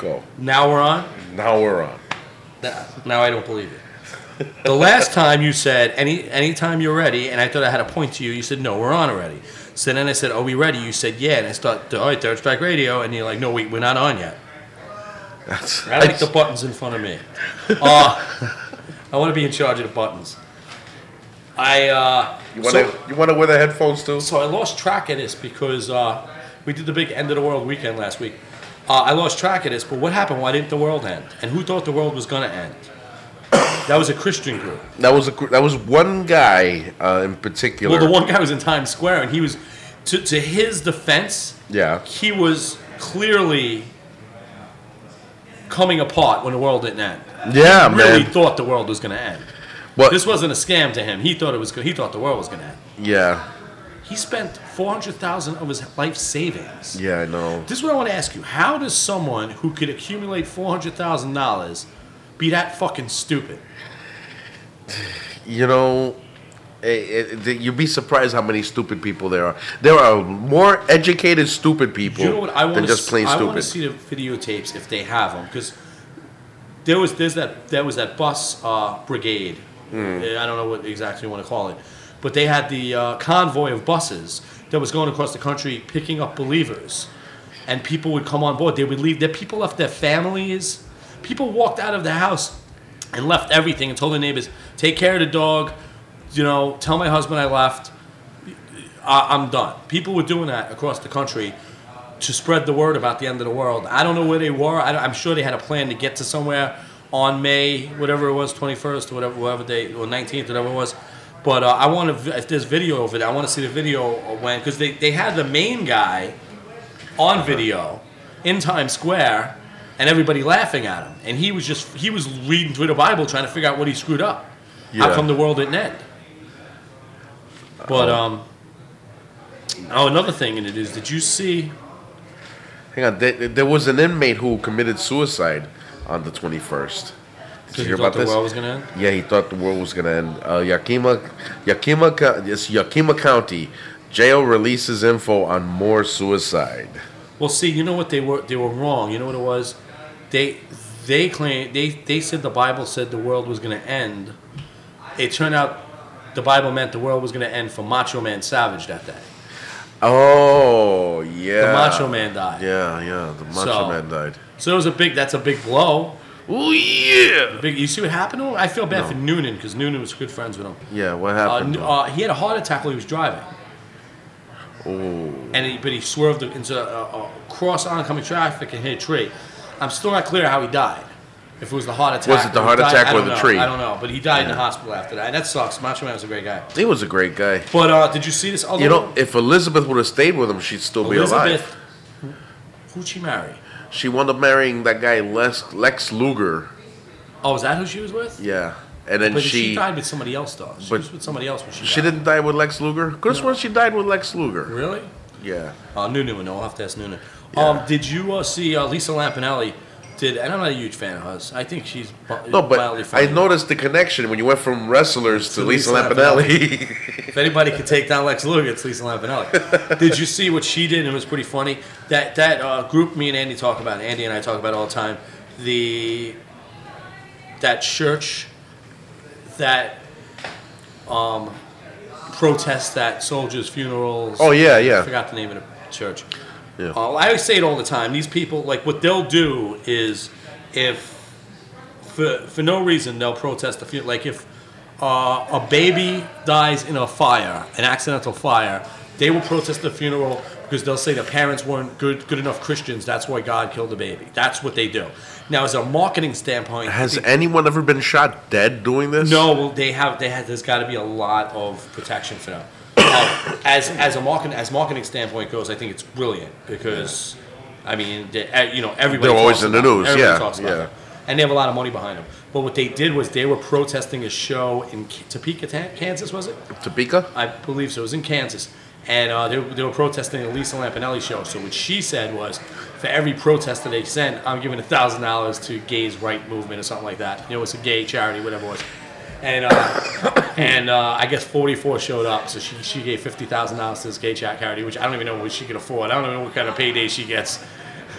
Go. Now we're on? Now we're on. Now I don't believe it. The last time you said, anytime you're ready, and I thought I had a point to you, you said, no, we're on already. So then I said, are we ready? You said, yeah. And I started, all right, Third Strike Radio. And you're like, no, wait, we're not on yet. I like the buttons in front of me. I want to be in charge of the buttons. You want to wear the headphones too? So I lost track of this because we did the big End of the World weekend last week. I lost track of this, but what happened? Why didn't the world end? And who thought the world was going to end? That was a Christian group. That was one guy in particular. Well, the one guy was in Times Square, and he was, to his defense, yeah, he was clearly coming apart when the world didn't end. Yeah, he man. really thought the world was going to end. What? This wasn't a scam to him. He thought it was. He thought the world was going to end. Yeah. He spent $400,000 of his life savings. Yeah, I know. This is what I want to ask you. How does someone who could accumulate $400,000 be that fucking stupid? You know, you'd be surprised how many stupid people there are. There are more educated stupid people than just plain stupid. I want to see the videotapes if they have them, because there was that bus brigade. I don't know what exactly you want to call it, but they had the convoy of buses that was going across the country picking up believers, and people would come on board. They would leave. People left their families. People walked out of the house and left everything and told their neighbors, take care of the dog, tell my husband I left, I'm done. People were doing that across the country to spread the word about the end of the world. I don't know where they were. I'm sure they had a plan to get to somewhere on May, whatever it was, 21st or whatever day, or 19th, whatever it was. But I want to, if there's video of it, I want to see the video when, because they had the main guy on video in Times Square, and everybody laughing at him. And he was reading through the Bible trying to figure out what he screwed up. Yeah. How come the world didn't end? But, another thing in it is, did you see... Hang on, there was an inmate who committed suicide on the 21st. Did you hear about this? He thought the world was going to end? Yeah, he thought the world was going to end. Yakima County jail releases info on more suicide. Well, see, you know what they were wrong. You know what it was? They claimed they said the Bible said the world was going to end. It turned out the Bible meant the world was going to end for Macho Man Savage that day. Oh, yeah. The Macho Man died. Yeah, the Macho Man died. So that's a big blow. Oh, yeah. You see what happened to him? I feel bad for Noonan, because Noonan was good friends with him. Yeah, what happened? He had a heart attack while he was driving. Oh. But he swerved into a cross oncoming traffic and hit a tree. I'm still not clear how he died. If it was the heart attack. Was it the heart attack or the tree? I don't know. But he died in the hospital after that. And that sucks. Macho Man was a great guy. He was a great guy. But did you see this other one? If Elizabeth would have stayed with him, she'd still be alive. Who'd she marry? She wound up marrying that guy Lex Luger. Oh, is that who she was with? Yeah. And then she died with somebody else, though. She was with somebody else when she died. She didn't die with Lex Luger? Could have sworn she died with Lex Luger. Really? Yeah. Noonan would know. I'll have to ask Noonan. Yeah. Did you see Lisa Lampanelli? And I'm not a huge fan of hers. I think she's mildly funny. I noticed the connection when you went from wrestlers to Lisa Lampanelli. If anybody could take down Lex Luger, it's Lisa Lampanelli. Did you see what she did? It was pretty funny. That group me and Andy talk about, Andy and I talk about all the time, that church that protests at soldiers' funerals. Oh, yeah. I forgot the name of the church. Yeah. I always say it all the time. These people, like, what they'll do is, if for no reason they'll protest the funeral. Like, if a baby dies in a fire, an accidental fire, they will protest the funeral because they'll say the parents weren't good enough Christians. That's why God killed the baby. That's what they do. Now, as a marketing standpoint, has anyone ever been shot dead doing this? No. Well, they have. There's got to be a lot of protection for them. As marketing standpoint goes, I think it's brilliant because, I mean, everybody. They're always in the news, talks about them. And they have a lot of money behind them. But what they did was they were protesting a show in Topeka, Kansas, was it? Topeka? I believe so. It was in Kansas, and they were protesting a Lisa Lampanelli show. So what she said was, for every protest that they send, I'm giving $1,000 to Gays' Right Movement or something like that. It's a gay charity, whatever it was. And I guess 44 showed up, so she gave $50,000 to this gay charity, which I don't even know what she could afford. I don't even know what kind of payday she gets.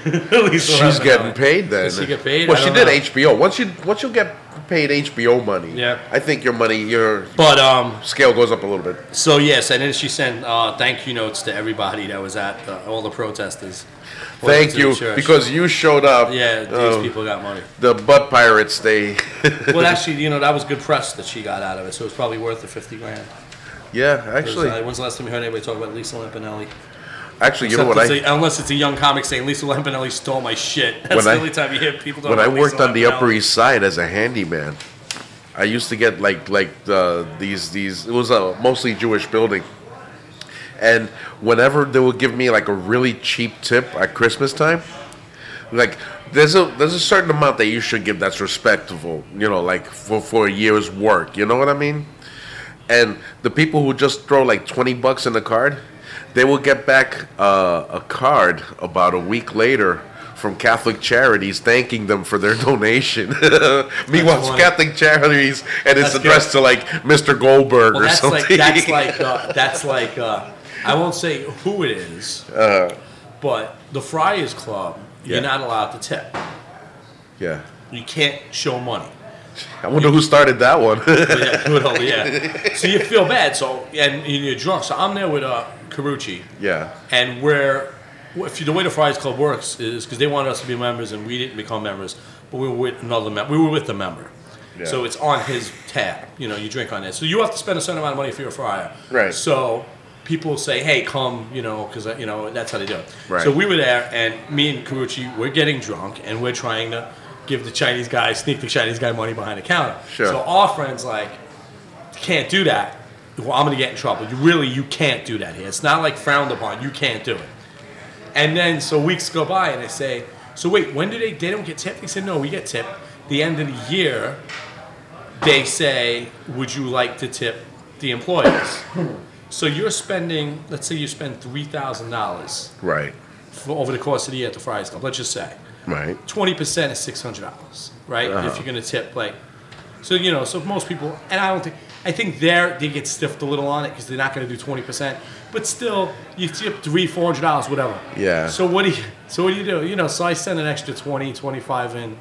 Lisa She's getting paid then. Does she get paid? Well, I she don't did know. HBO. Once you get paid HBO money, Yeah. I think your But scale goes up a little bit. so yes, and then she sent thank you notes to everybody that was at all the protesters. Thank you, because you showed up. Yeah, these people got money. The butt pirates, they. Well, actually, that was good press that she got out of it, so it's probably worth the $50,000. Yeah, actually. When's the last time you heard anybody talk about Lisa Lampanelli? Actually, you know what unless it's a young comic saying Lisa Lampanelli stole my shit. That's the only time you hear people talk when about I worked Lisa on the Lampanelli. Upper East Side as a handyman, I used to get these. It was a mostly Jewish building, and whenever they would give me like a really cheap tip at Christmas time, like there's a certain amount that you should give that's respectable, like for a year's work. You know what I mean? And the people who just throw like $20 in the card, they will get back a card about a week later from Catholic Charities thanking them for their donation. Meanwhile, it's Catholic Charities, and it's addressed to like Mr. Goldberg or something. That's like I won't say who it is, but the Friars Club, you're not allowed to tip. Yeah. You can't show money. I wonder who started that one. Yeah. So you feel bad. So and you're drunk. So I'm there with Carucci. Yeah. And the way the Friars Club works is because they wanted us to be members and we didn't become members, but we were with another member. We were with the member. Yeah. So it's on his tab. You drink on it. So you have to spend a certain amount of money if you're a friar. Right. So people will say, hey, come, because, that's how they do it. Right. So we were there, and me and Carucci, we're getting drunk, and we're trying to sneak the Chinese guy money behind the counter. Sure. So our friend's like, can't do that. Well, I'm going to get in trouble. You can't do that here. It's not like frowned upon. You can't do it. And then, so weeks go by, and they say, so wait, when do they don't get tipped? They said, no, we get tipped. The end of the year, they say, would you like to tip the employees? So you're spending, let's say you spend $3,000 right over the course of the year at the Friars Club, let's just say. Right. 20% is $600, right? Uh-huh. If you're going to tip, so most people, and I think they get stiffed a little on it because they're not going to do 20%, but still, you tip $300-$400, whatever. Yeah. So what do you do? So I send an extra 20, 25 in.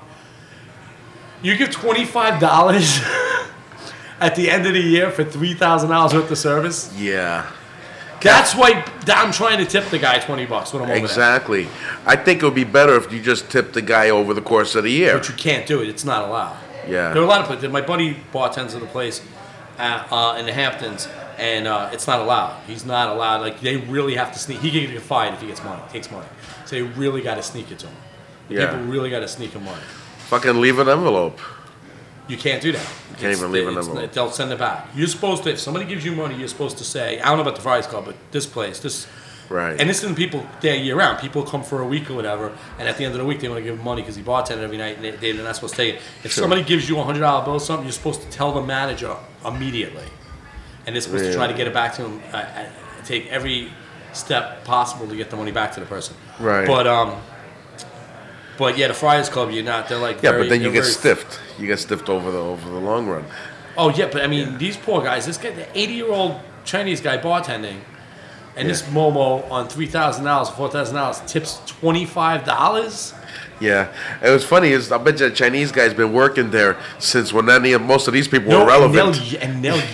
You give $25 at the end of the year for $3,000 worth of service? Yeah. That's why I'm trying to tip the guy $20 when I'm over there. Exactly. I think it would be better if you just tipped the guy over the course of the year. But you can't do it. It's not allowed. Yeah. There are a lot of places. My buddy bartends at a place in the Hamptons, and it's not allowed. He's not allowed. Like, they really have to sneak. He can get fired if he takes money. So they really got to sneak it to him. Yeah. People really got to sneak him money. Fucking leave an envelope. You can't do that. You can't even leave an envelope. They'll send it back. You're supposed to, if somebody gives you money, you're supposed to say, I don't know about the Friars Club, but this place, Right. And this isn't people there year round. People come for a week or whatever, and at the end of the week, they want to give him money because he bartended every night, and they're not supposed to take it. If somebody gives you a $100 bill or something, you're supposed to tell the manager immediately. And they're supposed to try to get it back to him, take every step possible to get the money back to the person. Right. But yeah, the Friars Club, you're not. They're like but then you get stiffed. You get stiffed over the long run. Oh yeah, but I mean, these poor guys. This guy, the 80-year-old Chinese guy bartending, and this Momo on $3,000, $4,000 tips $25. Yeah, it was funny. I bet you the Chinese guy's been working there since when most of these people were relevant. And they'll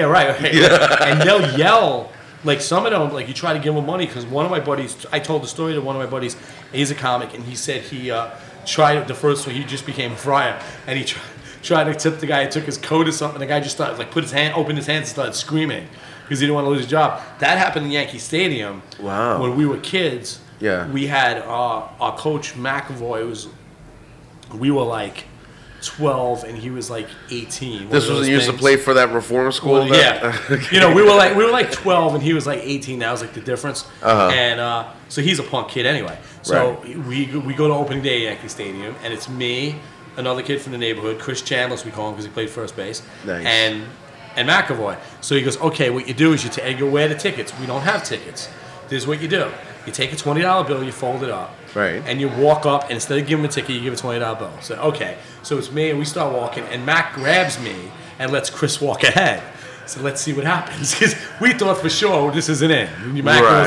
yell. Like, some of them, like, you try to give them money because one of my buddies, I told the story to one of my buddies, he's a comic, and he said he tried the first one, he just became a friar, and he tried to tip the guy, he took his coat or something, the guy just started, like, opened his hands and started screaming because he didn't want to lose his job. That happened in Yankee Stadium. Wow. When we were kids. Yeah. We had our coach, McAvoy, we were like 12 and he was like 18. This was used to play for that reform school? Well, yeah. Okay. We were like 12 and he was like 18. That was like the difference. Uh-huh. And so he's a punk kid anyway. So we go to opening day at Yankee Stadium, and it's me, another kid from the neighborhood, Chris Chandler, we call him because he played first base. Nice. And McAvoy. So he goes, okay, what you do is you wear the tickets. We don't have tickets. This is what you do. You take a $20 bill, you fold it up, right, and you walk up, and instead of giving him a ticket, you give a $20 bill. So, okay. So it's me, and we start walking, and Mac grabs me and lets Chris walk ahead. So let's see what happens. Because we thought for sure this isn't it. Mac goes in.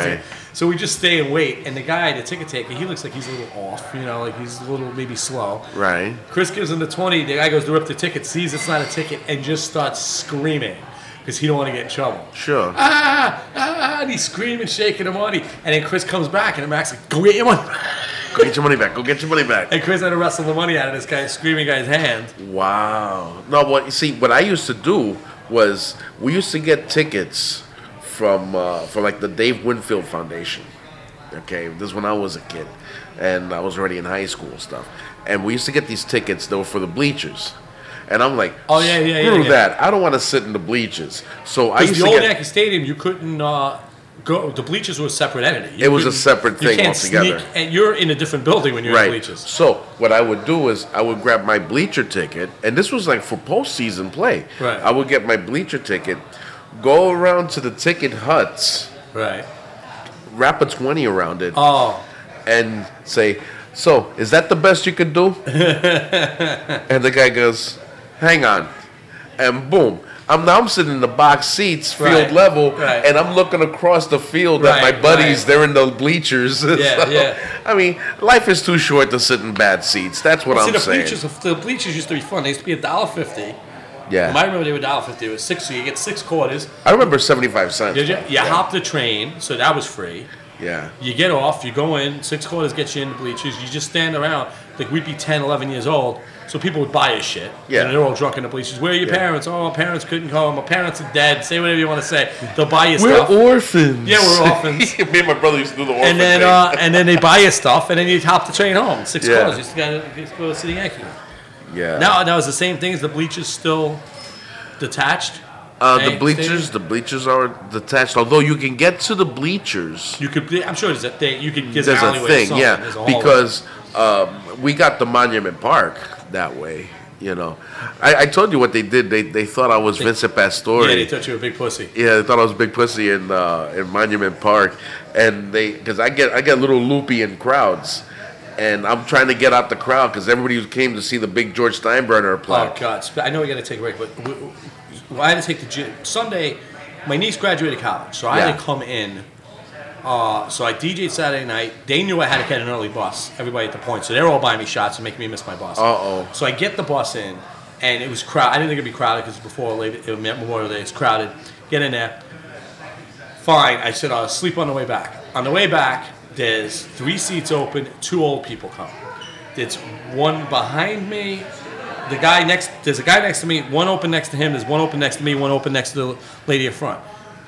So we just stay and wait. And the guy, the ticket taker, he looks like he's a little off, like he's a little maybe slow. Right. Chris gives him the 20. The guy goes to rip the ticket, sees it's not a ticket, and just starts screaming because he don't want to get in trouble. Sure. And he's screaming, shaking the money. And then Chris comes back, and Mac's like, go get your money. Go get your money back. Go get your money back. And Chris had to wrestle the money out of this guy, screaming guy's hand. Wow. No, what I used to do was we used to get tickets from like the Dave Winfield Foundation. Okay, this is when I was a kid, and I was already in high school and stuff. And we used to get these tickets. They were for the bleachers. And I'm like, oh yeah, screw that. I don't want to sit in the bleachers. So I used the to old get Yankee Stadium. You couldn't go. The bleachers were a separate entity. It was a separate thing altogether. Sneak, and you're in a different building when you're in the bleachers. So what I would do is I would grab my bleacher ticket, and this was like for postseason play. Right. I would get my bleacher ticket, go around to the ticket huts, right, wrap a 20 around it, and say, so is that the best you could do? And the guy goes, hang on, and boom. I'm sitting in the box seats, field level, and I'm looking across the field at my buddies. They're in the bleachers. Yeah. I mean, life is too short to sit in bad seats. That's what I'm saying. The bleachers used to be fun. They used to be $1.50. Yeah. I remember they were $1.50. It was $6, so you get 6 quarters. I remember 75 cents. Did you? You hop the train, so that was free. Yeah. You get off, you go in, 6 quarters get you in the bleachers. You just stand around. Like, we'd be 10, 11 years old, so people would buy us shit. Yeah. And they're all drunk in the bleachers. Where are your parents? Oh, my parents couldn't come. My parents are dead. Say whatever you want to say. They'll buy you stuff. We're orphans. Yeah, we're orphans. Me and my brother used to do the orphan thing. And then they buy you stuff, and then you hop the train home. 6 quarters. You just go to City Yankee. Yeah. Now it's the same thing. Is the bleachers still detached? The bleachers are detached. Although you can get to the bleachers. I'm sure there's a thing. There's a thing, yeah. Because we got the Monument Park that way. I told you what they did. They thought I was Vincent Pastore. Yeah, they thought you were a big pussy. Yeah, they thought I was a big pussy in Monument Park, and because I get a little loopy in crowds. And I'm trying to get out the crowd because everybody came to see the big George Steinbrenner plaque. Oh, God. I know we got to take a break, but I had to take the gym. Sunday, my niece graduated college, so I had to come in. So I DJ'd Saturday night. They knew I had to get an early bus, everybody at the point. So they were all buying me shots and making me miss my bus. So I get the bus in, and it was crowded. I didn't think it'd be crowded because before Memorial Day, it's crowded. Get in there. Fine. I said I'll sleep on the way back. On the way back, there's 3 seats open, 2 old people come. There's one behind me. There's a guy next to me, one open next to him, there's one open next to me, one open next to the lady in front.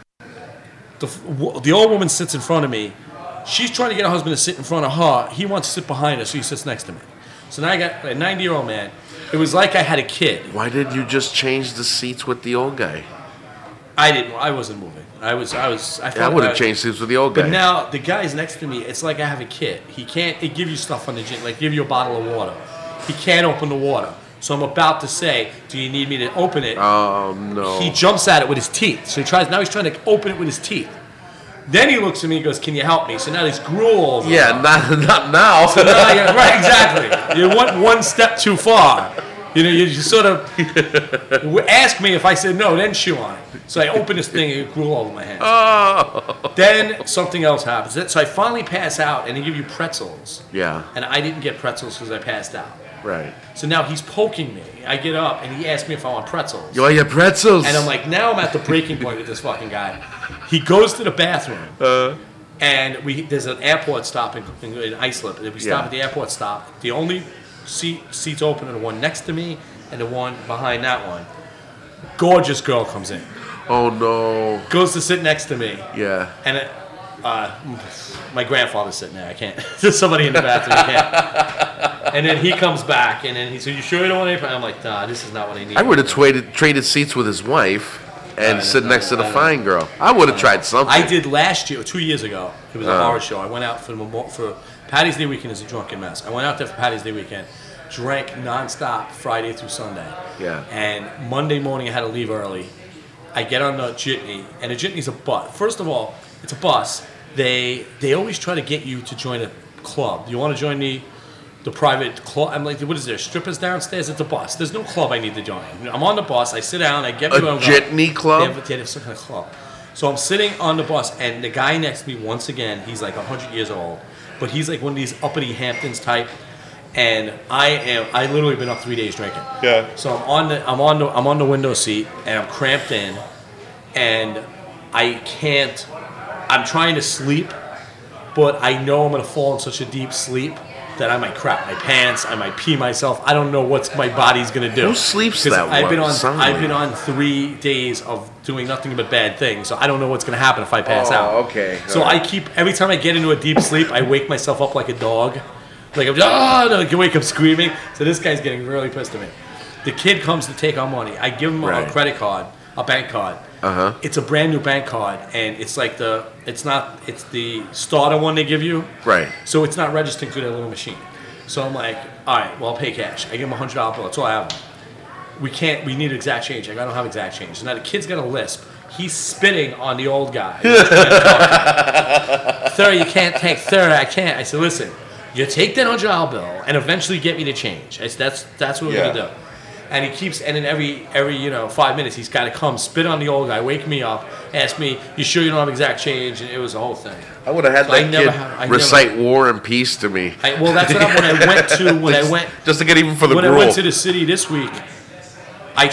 The old woman sits in front of me. She's trying to get her husband to sit in front of her. He wants to sit behind her, so he sits next to me. So now I got a 90-year-old man. It was like I had a kid. Why did you just change the seats with the old guy? I didn't. I wasn't moving. I would have changed seats with the old guy. But now the guy's next to me. It's like I have a kid. He can't. They give you stuff on the gym, like give you a bottle of water. He can't open the water. So I'm about to say, "Do you need me to open it?" Oh no! He jumps at it with his teeth. So he tries. Now he's trying to open it with his teeth. Then he looks at me and goes, "Can you help me?" So now there's gruel all over. Yeah, not now. So now right, exactly. You went one step too far. You sort of ask me if I said no, then chew on it. So I open this thing and it grew all over my hands. Oh. Then something else happens. So I finally pass out and they give you pretzels. Yeah. And I didn't get pretzels because I passed out. Right. So now he's poking me. I get up and he asks me if I want pretzels. You want your pretzels? And I'm like, now I'm at the breaking point with this fucking guy. He goes to the bathroom. And there's an airport stop in Islip. And we stop at the airport stop. The only seats open are the one next to me and the one behind that one. Gorgeous girl comes in. Oh no. Goes to sit next to me. Yeah. And my grandfather's sitting there. I can't. There's somebody in the bathroom. I can't. And then he comes back and then he said, "You sure you don't want any?" I'm like, "Nah, this is not what I need." I would have traded seats with his wife and sit next to the fine girl. I would have tried something. I did last year, 2 years ago. It was a horror show. I went out for Patty's Day weekend is a drunken mess. I went out there for Patty's Day weekend, drank nonstop Friday through Sunday. Yeah. And Monday morning I had to leave early. I get on the jitney, and the jitney's a bus. First of all, it's a bus. They always try to get you to join a club. You want to join the private club? I'm like, what is there? Strippers downstairs? It's a bus. There's no club I need to join. I'm on the bus. I sit down. I get a jitney club. They have some kind of club. So I'm sitting on the bus, and the guy next to me, once again, he's like 100 years old, but he's like one of these uppity Hamptons type. And I literally been up 3 days drinking. Yeah. So I'm on the window seat, and I'm cramped in, and I can't. I'm trying to sleep, but I know I'm gonna fall in such a deep sleep that I might crap my pants, I might pee myself. I don't know what my body's gonna do. Who sleeps 'Cause that I've been well? on Sound I've like- been on 3 days of doing nothing but bad things, so I don't know what's gonna happen if I pass Oh, out. okay. So I keep every time I get into a deep sleep, I wake myself up like a dog. Like I'm just, I can wake up screaming. So this guy's getting really pissed at me. The kid comes to take our money. I give him a Right. credit card, a bank card. Uh-huh. It's a brand new bank card, and it's like it's the starter one they give you. Right. So it's not registering through that little machine. So I'm like, all right, well, I'll pay cash. I give him a $100 bill. That's all I have. We need exact change. Like, I don't have exact change. So now the kid's got a lisp. He's spitting on the old guy. Sir, you can't take, sir, I can't. I said, listen, you take that $100 bill and eventually get me the change. I said, that's what we're going to do. And he keeps, and then every 5 minutes, he's got to come, spit on the old guy, wake me up, ask me, you sure you don't have exact change? And it was a whole thing. I would have had I that never kid have- I recite War and Peace to me. Well, that's what when I went Just to get even for the when gruel. I went to the city this week, I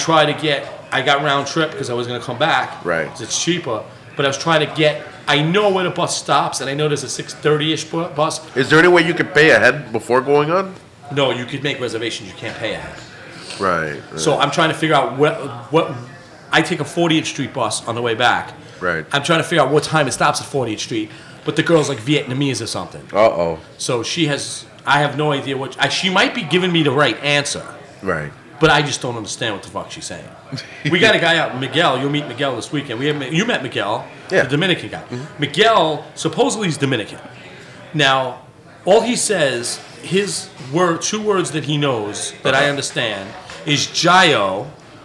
got round trip because I was going to come back. Right. 'Cause it's cheaper. But I was trying to get, I know where the bus stops, and I know there's a 6:30-ish bus. Is there any way you could pay ahead before going on? No, you could make reservations. You can't pay ahead. Right. So I'm trying to figure out what I take a 40th Street bus on the way back. Right. I'm trying to figure out what time it stops at 40th Street. But the girl's like Vietnamese or something. Uh-oh. So I have no idea she might be giving me the right answer. Right. But I just don't understand what the fuck she's saying. We got a guy out, Miguel. You'll meet Miguel this weekend. You met Miguel, Yeah. the Dominican guy. Miguel supposedly is Dominican. Now, all he says, two words that he knows that I understand is Jayo,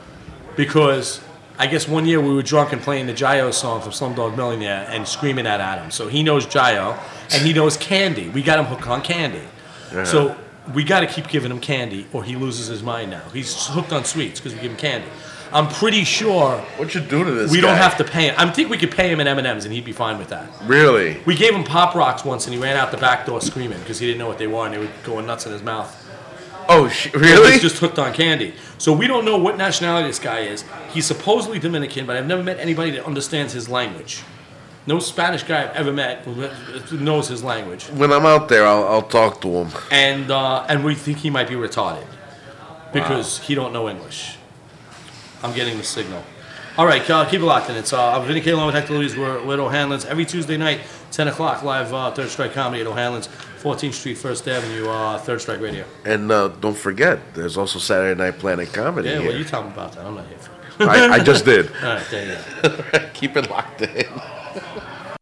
because I guess one year we were drunk and playing the Jayo song from Slumdog Millionaire and screaming that at him. So he knows Jayo, and he knows candy. We got him hooked on candy. Uh-huh. So we got to keep giving him candy, or he loses his mind now. He's hooked on sweets because we give him candy. I'm pretty sure What you do to this we guy? don't have to pay him. I think we could pay him in M&Ms, and he'd be fine with that. Really? We gave him Pop Rocks once, and he ran out the back door screaming because he didn't know what they were, and they were going nuts in his mouth. Oh, really? He's just hooked on candy. So we don't know what nationality this guy is. He's supposedly Dominican, but I've never met anybody that understands his language. No Spanish guy I've ever met who knows his language. When I'm out there, I'll talk to him. And we think he might be retarded because he don't know English. I'm getting the signal. All right, keep it locked in. It's Vinny K. along with Hector Louise. We're at O'Hanlon's every Tuesday night, 10 o'clock, live Third Strike Comedy at O'Hanlon's, 14th Street, First Avenue, Third Strike Radio. And don't forget, there's also Saturday Night Planet Comedy Yeah, here. well, you tell me about that. I'm not here for it. I just did. All right, there you go. Keep it locked in.